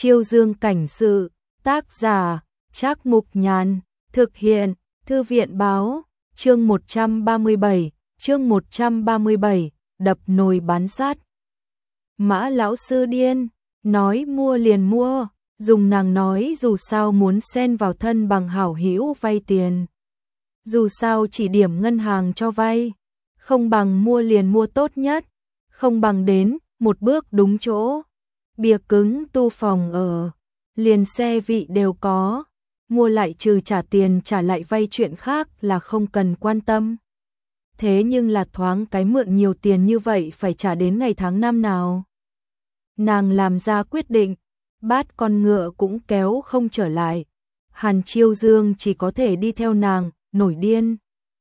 Chiêu Dương cảnh sự, tác giả, Trác Mục Nhàn, thực hiện, Thư viện báo, chương 137, đập nồi bán sắt. Mã lão sư điên, nói mua liền mua, dùng nàng nói dù sao muốn xen vào thân bằng hảo hữu vay tiền. Dù sao chỉ điểm ngân hàng cho vay, không bằng mua liền mua tốt nhất, không bằng đến một bước đúng chỗ. Bìa cứng tu phòng ở, liền xe vị đều có, mua lại trừ trả tiền trả lại vay chuyện khác là không cần quan tâm. Thế nhưng là thoáng cái mượn nhiều tiền như vậy phải trả đến ngày tháng năm nào. Nàng làm ra quyết định, bát con ngựa cũng kéo không trở lại. Hàn Chiêu Dương chỉ có thể đi theo nàng, nổi điên.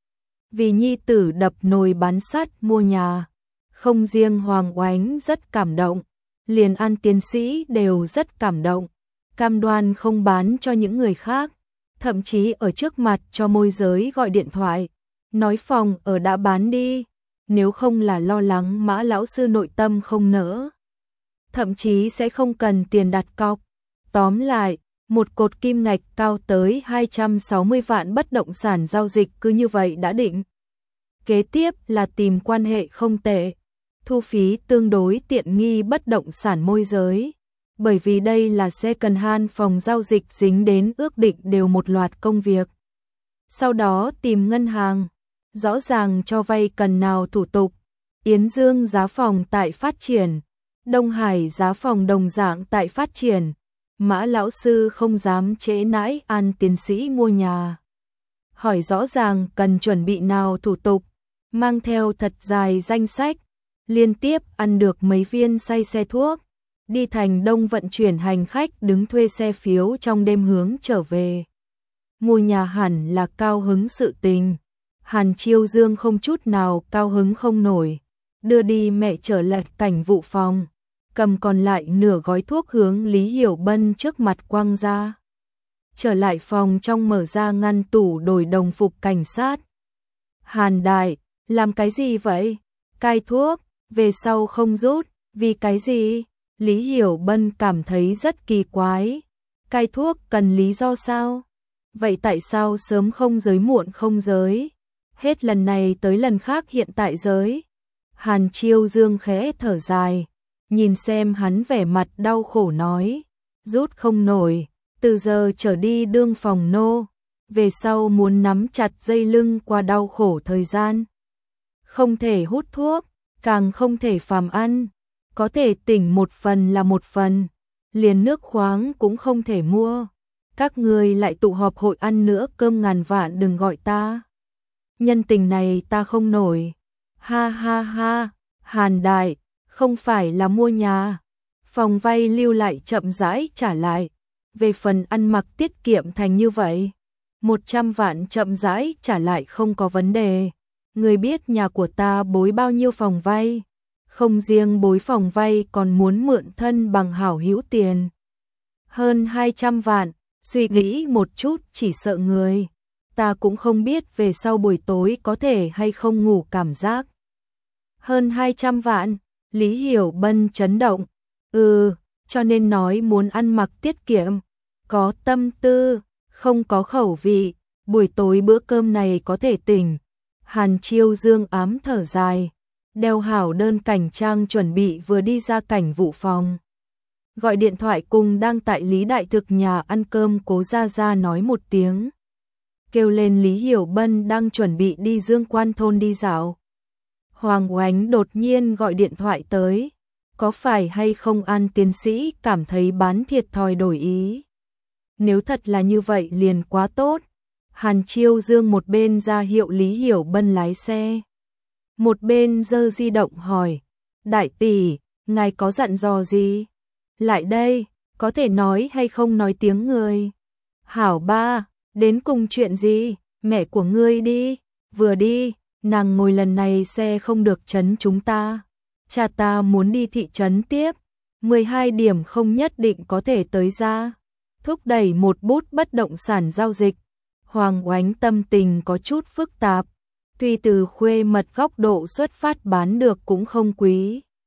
Vì nhi tử đập nồi bán sắt mua nhà, không riêng Hoàng Oánh rất cảm động, liền An tiến sĩ đều rất cảm động, cam đoan không bán cho những người khác, thậm chí ở trước mặt cho môi giới gọi điện thoại, nói phòng ở đã bán đi, nếu không là lo lắng Mã lão sư nội tâm không nỡ. Thậm chí sẽ không cần tiền đặt cọc. Tóm lại, một cột kim ngạch cao tới 260 vạn bất động sản giao dịch cứ như vậy đã định. Kế tiếp là tìm quan hệ không tệ, thu phí tương đối tiện nghi bất động sản môi giới. Bởi vì đây là second hand phòng giao dịch dính đến ước định đều một loạt công việc. Sau đó tìm ngân hàng, rõ ràng cho vay cần nào thủ tục. Yến Dương giá phòng tại phát triển, Đông Hải giá phòng đồng dạng tại phát triển. Mã lão sư không dám trễ nãi An tiến sĩ mua nhà. Hỏi rõ ràng cần chuẩn bị nào thủ tục, mang theo thật dài danh sách, liên tiếp ăn được mấy viên say xe thuốc, đi thành Đông vận chuyển hành khách đứng thuê xe phiếu trong đêm hướng trở về. Mua nhà hẳn là cao hứng sự tình. Hàn Chiêu Dương không chút nào cao hứng không nổi, đưa đi mẹ trở lại cảnh vụ phòng, cầm còn lại nửa gói thuốc hướng Lý Hiểu Bân trước mặt quăng ra. Trở lại phòng trong mở ra ngăn tủ đổi đồng phục cảnh sát. Hàn đại, làm cái gì vậy? Cai thuốc, về sau không rút, vì cái gì? Lý Hiểu Bân cảm thấy rất kỳ quái. Cai thuốc cần lý do sao? Vậy tại sao sớm không giới muộn không giới? Hết lần này tới lần khác hiện tại giới. Hàn Chiêu Dương khẽ thở dài, nhìn xem hắn vẻ mặt đau khổ nói, rút không nổi, từ giờ trở đi đương phòng nô, về sau muốn nắm chặt dây lưng qua đau khổ thời gian. Không thể hút thuốc, càng không thể phàm ăn, có thể tỉnh một phần là một phần, liền nước khoáng cũng không thể mua. Các người lại tụ họp hội ăn nữa cơm ngàn vạn đừng gọi ta. Nhân tình này ta không nổi. Ha ha ha, Hàn đại, không phải là mua nhà. Phòng vay lưu lại chậm rãi trả lại. Về phần ăn mặc tiết kiệm thành như vậy, 100 vạn chậm rãi trả lại không có vấn đề. Người biết nhà của ta bối bao nhiêu phòng vay. Không riêng bối phòng vay còn muốn mượn thân bằng hảo hữu tiền. Hơn 200 vạn, suy nghĩ một chút chỉ sợ người. Ta cũng không biết về sau buổi tối có thể hay không ngủ cảm giác. Hơn 200 vạn, Lý Hiểu Bân chấn động. Cho nên nói muốn ăn mặc tiết kiệm, có tâm tư, không có khẩu vị, buổi tối bữa cơm này có thể tỉnh. Hàn Chiêu Dương ám thở dài, đeo hảo đơn cảnh trang chuẩn bị vừa đi ra cảnh vụ phòng. Gọi điện thoại cùng đang tại Lý Đại Thực nhà ăn cơm Cố Gia Gia nói một tiếng. Kêu lên Lý Hiểu Bân đang chuẩn bị đi Dương Quan thôn đi dạo. Hoàng Oánh đột nhiên gọi điện thoại tới. Có phải hay không An tiến sĩ cảm thấy bán thiệt thòi đổi ý? Nếu thật là như vậy liền quá tốt. Hàn Chiêu Dương một bên ra hiệu Lý Hiểu Bân lái xe, một bên giơ di động hỏi, đại tỷ, ngài có dặn dò gì? Lại đây, có thể nói hay không nói tiếng người? Hảo ba, đến cùng chuyện gì? Mẹ của ngươi đi, vừa đi, nàng ngồi lần này xe không được trấn chúng ta. Cha ta muốn đi thị trấn tiếp, 12 điểm không nhất định có thể tới ra. Thúc đẩy một bút bất động sản giao dịch. Hoàng Oánh tâm tình có chút phức tạp. Tuy từ khuê mật góc độ xuất phát bán được cũng không quý.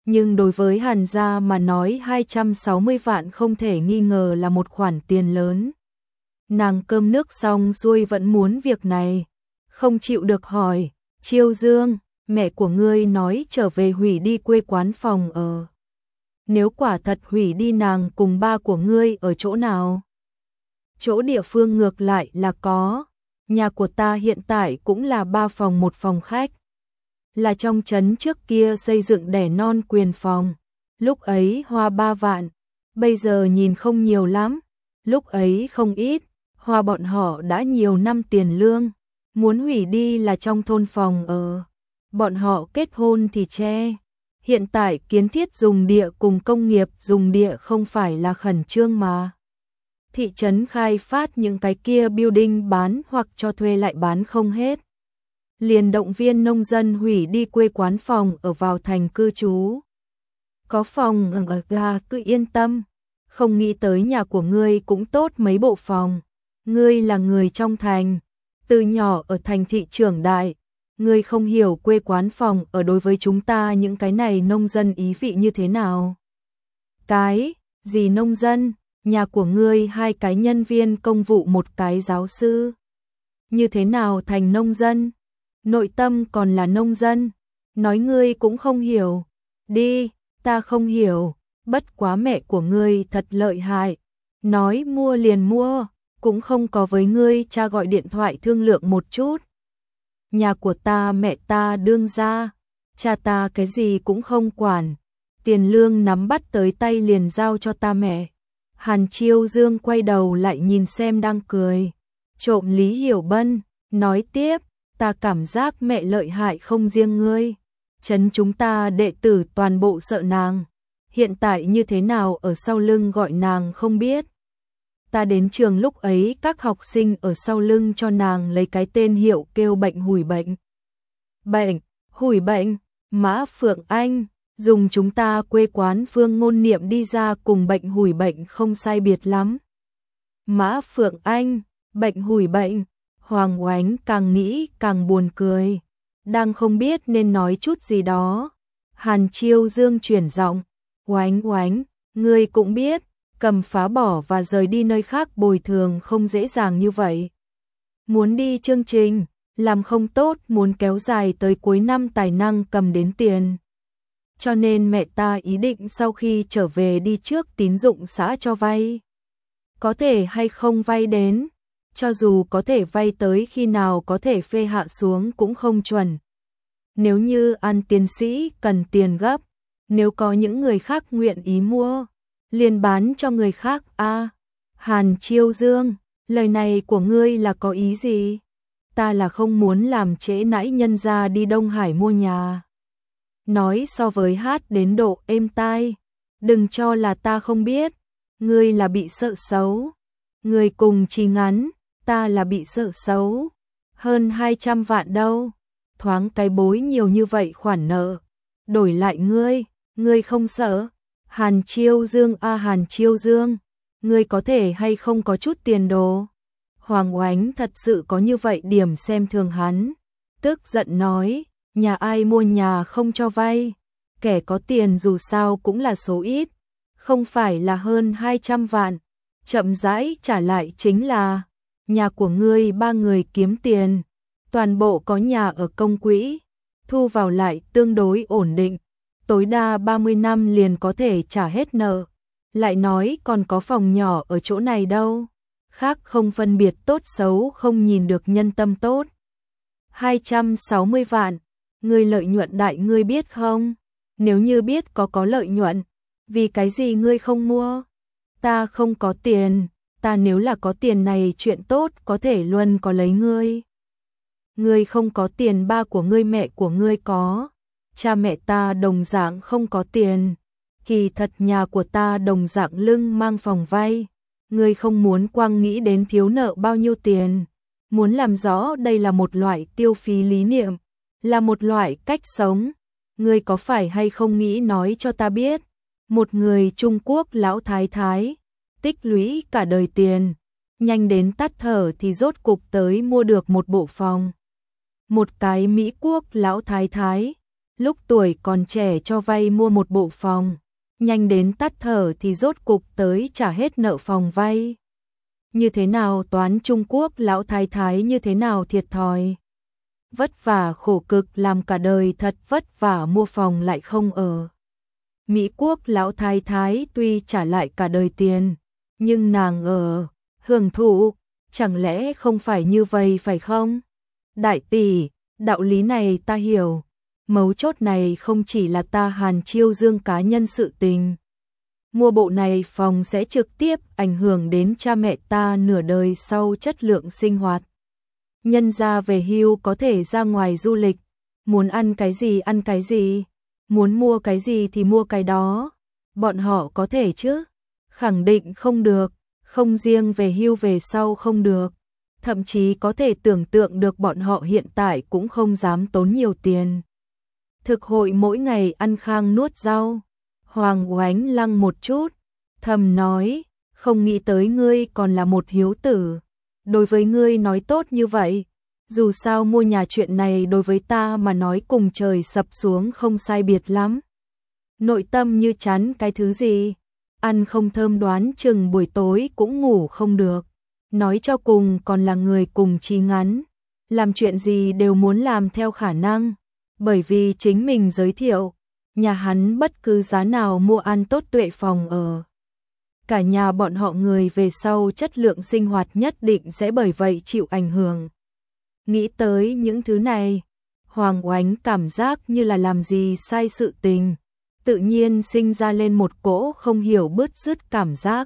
Nhưng đối với Hàn gia mà nói 260 vạn không thể nghi ngờ là một khoản tiền lớn. Nàng cơm nước xong xuôi vẫn muốn việc này, không chịu được hỏi, Chiêu Dương, mẹ của ngươi nói trở về hủy đi quê quán phòng ở. Nếu quả thật hủy đi nàng cùng ba của ngươi ở chỗ nào? Chỗ địa phương ngược lại là có, nhà của ta hiện tại cũng là 3 phòng 1 phòng khách. Là trong trấn trước kia xây dựng đẻ non quyền phòng, lúc ấy hoa 3 vạn, bây giờ nhìn không nhiều lắm, lúc ấy không ít, hoa bọn họ đã nhiều năm tiền lương, muốn hủy đi là trong thôn phòng ở. Bọn họ kết hôn thì che. Hiện tại kiến thiết dùng địa cùng công nghiệp dùng địa không phải là khẩn trương mà. Thị trấn khai phát những cái kia building bán hoặc cho thuê lại bán không hết. Liền động viên nông dân hủy đi quê quán phòng ở vào thành cư trú. Có phòng ở ga cứ yên tâm, không nghĩ tới nhà của ngươi cũng tốt mấy bộ phòng. Ngươi là người trong thành, từ nhỏ ở thành thị trưởng đại. Ngươi không hiểu quê quán phòng ở đối với chúng ta những cái này nông dân ý vị như thế nào. Cái gì nông dân, nhà của ngươi 2 cái nhân viên công vụ 1 cái giáo sư. Như thế nào thành nông dân? Nội tâm còn là nông dân. Nói ngươi cũng không hiểu. Đi, ta không hiểu, bất quá mẹ của ngươi thật lợi hại. Nói mua liền mua, cũng không có với ngươi cha gọi điện thoại thương lượng một chút. Nhà của ta mẹ ta đương gia, cha ta cái gì cũng không quản, tiền lương nắm bắt tới tay liền giao cho ta mẹ. Hàn Chiêu Dương quay đầu lại nhìn xem đang cười, trộm Lý Hiểu Bân, nói tiếp, ta cảm giác mẹ lợi hại không riêng ngươi, trấn chúng ta đệ tử toàn bộ sợ nàng, hiện tại như thế nào ở sau lưng gọi nàng không biết. Ta đến trường lúc ấy các học sinh ở sau lưng cho nàng lấy cái tên hiệu kêu bệnh hủi bệnh. Bệnh, hủi bệnh, Mã Phượng Anh, dùng chúng ta quê quán phương ngôn niệm đi ra cùng bệnh hủi bệnh không sai biệt lắm. Mã Phượng Anh, bệnh hủi bệnh, Hoàng Oánh càng nghĩ càng buồn cười, đang không biết nên nói chút gì đó. Hàn Chiêu Dương chuyển giọng, Oánh Oánh, ngươi cũng biết. Cầm phá bỏ và rời đi nơi khác bồi thường không dễ dàng như vậy. Muốn đi chương trình, làm không tốt muốn kéo dài tới cuối năm tài năng cầm đến tiền. Cho nên mẹ ta ý định sau khi trở về đi trước tín dụng xã cho vay. Có thể hay không vay đến, cho dù có thể vay tới khi nào có thể phê hạ xuống cũng không chuẩn. Nếu như An tiến sĩ cần tiền gấp, nếu có những người khác nguyện ý mua, liền bán cho người khác a. Hàn Chiêu Dương, lời này của ngươi là có ý gì? Ta là không muốn làm trễ nãi nhân gia đi Đông Hải mua nhà. Nói so với hát đến độ êm tai, đừng cho là ta không biết, ngươi là bị sợ xấu. Ngươi cùng chi ngắn, ta là bị sợ xấu. Hơn 200 vạn đâu, thoáng cái bối nhiều như vậy khoản nợ. Đổi lại ngươi không sợ? Hàn Chiêu Dương Hàn Chiêu Dương, ngươi có thể hay không có chút tiền đồ? Hoàng Oánh thật sự có như vậy điểm xem thường hắn, tức giận nói, nhà ai mua nhà không cho vay, kẻ có tiền dù sao cũng là số ít, không phải là hơn 200 vạn, chậm rãi trả lại chính là, nhà của ngươi 3 người kiếm tiền, toàn bộ có nhà ở công quỹ, thu vào lại tương đối ổn định. Tối đa 30 năm liền có thể trả hết nợ. Lại nói còn có phòng nhỏ ở chỗ này đâu. Khác không phân biệt tốt xấu không nhìn được nhân tâm tốt. 260 vạn. Ngươi lợi nhuận đại ngươi biết không? Nếu như biết có lợi nhuận. Vì cái gì ngươi không mua? Ta không có tiền. Ta nếu là có tiền này chuyện tốt có thể luôn có lấy ngươi. Ngươi không có tiền ba của ngươi mẹ của ngươi có. Cha mẹ ta đồng dạng không có tiền, kỳ thật nhà của ta đồng dạng lưng mang phòng vay, ngươi không muốn quang nghĩ đến thiếu nợ bao nhiêu tiền, muốn làm rõ đây là một loại tiêu phí lý niệm, là một loại cách sống, ngươi có phải hay không nghĩ nói cho ta biết, một người Trung Quốc lão thái thái, tích lũy cả đời tiền, nhanh đến tắt thở thì rốt cục tới mua được một bộ phòng. Một cái Mỹ Quốc lão thái thái, lúc tuổi còn trẻ cho vay mua một bộ phòng, nhanh đến tắt thở thì rốt cục tới trả hết nợ phòng vay. Như thế nào toán Trung Quốc lão thái thái như thế nào thiệt thòi. Vất vả khổ cực làm cả đời thật vất vả mua phòng lại không ở. Mỹ Quốc lão thái thái tuy trả lại cả đời tiền, nhưng nàng ở, hưởng thụ, chẳng lẽ không phải như vậy phải không? Đại tỷ, đạo lý này ta hiểu, mấu chốt này không chỉ là ta Hàn Chiêu Dương cá nhân sự tình. Mua bộ này phòng sẽ trực tiếp ảnh hưởng đến cha mẹ ta nửa đời sau chất lượng sinh hoạt. Nhân gia về hưu có thể ra ngoài du lịch, muốn ăn cái gì, muốn mua cái gì thì mua cái đó. Bọn họ có thể chứ? Khẳng định không được, không riêng về hưu về sau không được. Thậm chí có thể tưởng tượng được bọn họ hiện tại cũng không dám tốn nhiều tiền. Thực hội mỗi ngày ăn khang nuốt rau. Hoàng Oánh lăng một chút, thầm nói, không nghĩ tới ngươi còn là một hiếu tử. Đối với ngươi nói tốt như vậy, dù sao mua nhà chuyện này đối với ta mà nói cùng trời sập xuống không sai biệt lắm. Nội tâm như chắn cái thứ gì, ăn không thơm đoán chừng buổi tối cũng ngủ không được. Nói cho cùng còn là người cùng chí ngắn, làm chuyện gì đều muốn làm theo khả năng, bởi vì chính mình giới thiệu, nhà hắn bất cứ giá nào mua ăn tốt tuệ phòng ở. Cả nhà bọn họ người về sau chất lượng sinh hoạt nhất định sẽ bởi vậy chịu ảnh hưởng. Nghĩ tới những thứ này, Hoàng Oánh cảm giác như là làm gì sai sự tình, tự nhiên sinh ra lên một cỗ không hiểu bứt rứt cảm giác.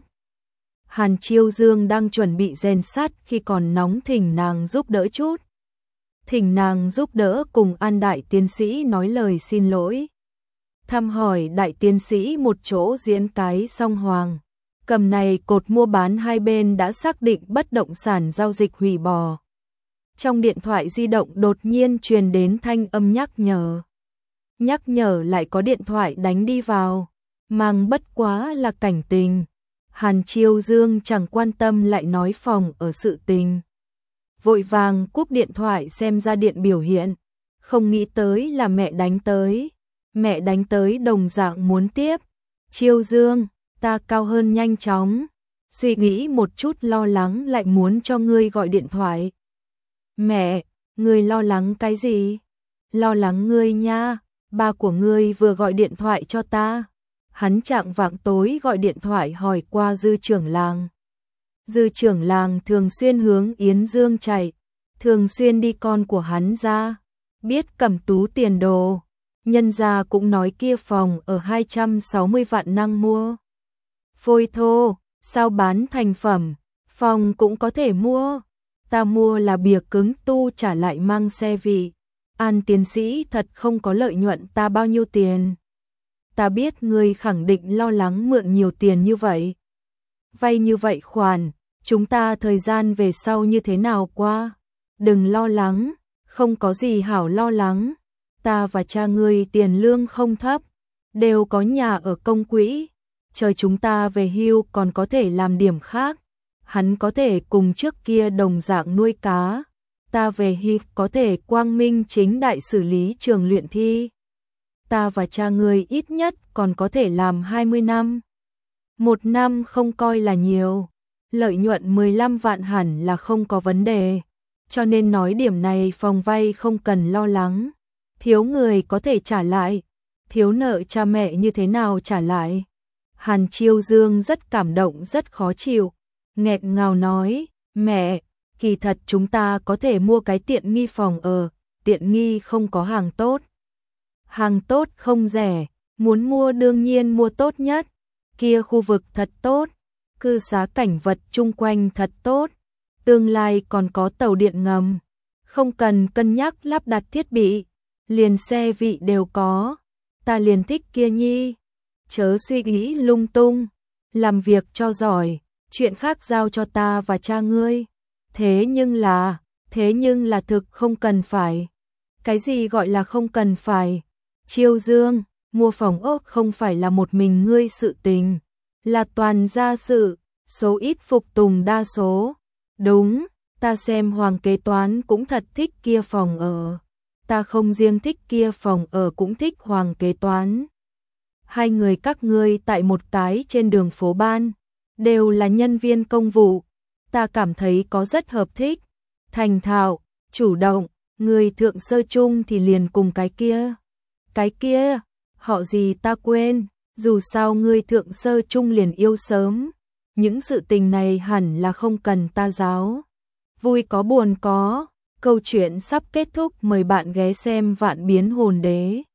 Hàn Chiêu Dương đang chuẩn bị rèn sắt khi còn nóng thỉnh nàng giúp đỡ chút. Thỉnh nàng giúp đỡ cùng An đại tiến sĩ nói lời xin lỗi. Thăm hỏi đại tiến sĩ một chỗ diễn cái song hoàng. Cầm này cột mua bán hai bên đã xác định bất động sản giao dịch hủy bỏ. Trong điện thoại di động đột nhiên truyền đến thanh âm nhắc nhở. Nhắc nhở lại có điện thoại đánh đi vào, mang bất quá là cảnh tình. Hàn Chiêu Dương chẳng quan tâm lại nói phòng ở sự tình. Vội vàng cúp điện thoại xem ra điện biểu hiện, không nghĩ tới là mẹ đánh tới. Mẹ đánh tới đồng dạng muốn tiếp. Chiêu Dương, ta cao hơn nhanh chóng. Suy nghĩ một chút lo lắng lại muốn cho ngươi gọi điện thoại. Mẹ, ngươi lo lắng cái gì? Lo lắng ngươi nha, ba của ngươi vừa gọi điện thoại cho ta. Hắn trạng vạng tối gọi điện thoại hỏi qua Dư trưởng làng. Dư trưởng làng thường xuyên hướng Yến Dương chạy, thường xuyên đi con của hắn ra, biết Cẩm Tú tiền đồ. Nhân gia cũng nói kia phòng ở 260 vạn năng mua. Phôi thô, sao bán thành phẩm, phòng cũng có thể mua. Ta mua là bìa cứng tu trả lại mang xe vị. An tiến sĩ thật không có lợi nhuận ta bao nhiêu tiền. Ta biết ngươi khẳng định lo lắng mượn nhiều tiền như vậy. Vay như vậy khoản, chúng ta thời gian về sau như thế nào qua. Đừng lo lắng, không có gì hảo lo lắng. Ta và cha ngươi tiền lương không thấp, đều có nhà ở công quỹ. Chờ chúng ta về hưu còn có thể làm điểm khác. Hắn có thể cùng trước kia đồng dạng nuôi cá. Ta về hưu có thể quang minh chính đại xử lý trường luyện thi. Ta và cha ngươi ít nhất còn có thể làm 20 năm. Một năm không coi là nhiều. Lợi nhuận 15 vạn hẳn là không có vấn đề. Cho nên nói điểm này phòng vay không cần lo lắng. Thiếu người có thể trả lại, thiếu nợ cha mẹ như thế nào trả lại. Hàn Chiêu Dương rất cảm động rất khó chịu, nghẹn ngào nói, mẹ, kỳ thật chúng ta có thể mua cái tiện nghi phòng ở, tiện nghi không có hàng tốt. Hàng tốt không rẻ, muốn mua đương nhiên mua tốt nhất, kia khu vực thật tốt, cư xá cảnh vật chung quanh thật tốt, tương lai còn có tàu điện ngầm, không cần cân nhắc lắp đặt thiết bị. Liền xe vị đều có, ta liền thích kia nhi. Chớ suy nghĩ lung tung, làm việc cho giỏi, chuyện khác giao cho ta và cha ngươi. Thế nhưng là thực không cần phải. Cái gì gọi là không cần phải? Chiêu Dương, mua phòng ốc không phải là một mình ngươi sự tình, là toàn gia sự, số ít phục tùng đa số. Đúng, ta xem Hoàng kế toán cũng thật thích kia phòng ở. ta không riêng thích kia phòng ở cũng thích Hoàng kế toán. Hai người các ngươi tại một cái trên đường phố ban, đều là nhân viên công vụ, ta cảm thấy có rất hợp thích, thành thạo, chủ động, người thượng sơ chung thì liền cùng cái kia, họ gì ta quên, dù sao người thượng sơ chung liền yêu sớm, những sự tình này hẳn là không cần ta giáo. Vui có buồn có, câu chuyện sắp kết thúc, mời bạn ghé xem Vạn Biến Hồn Đế.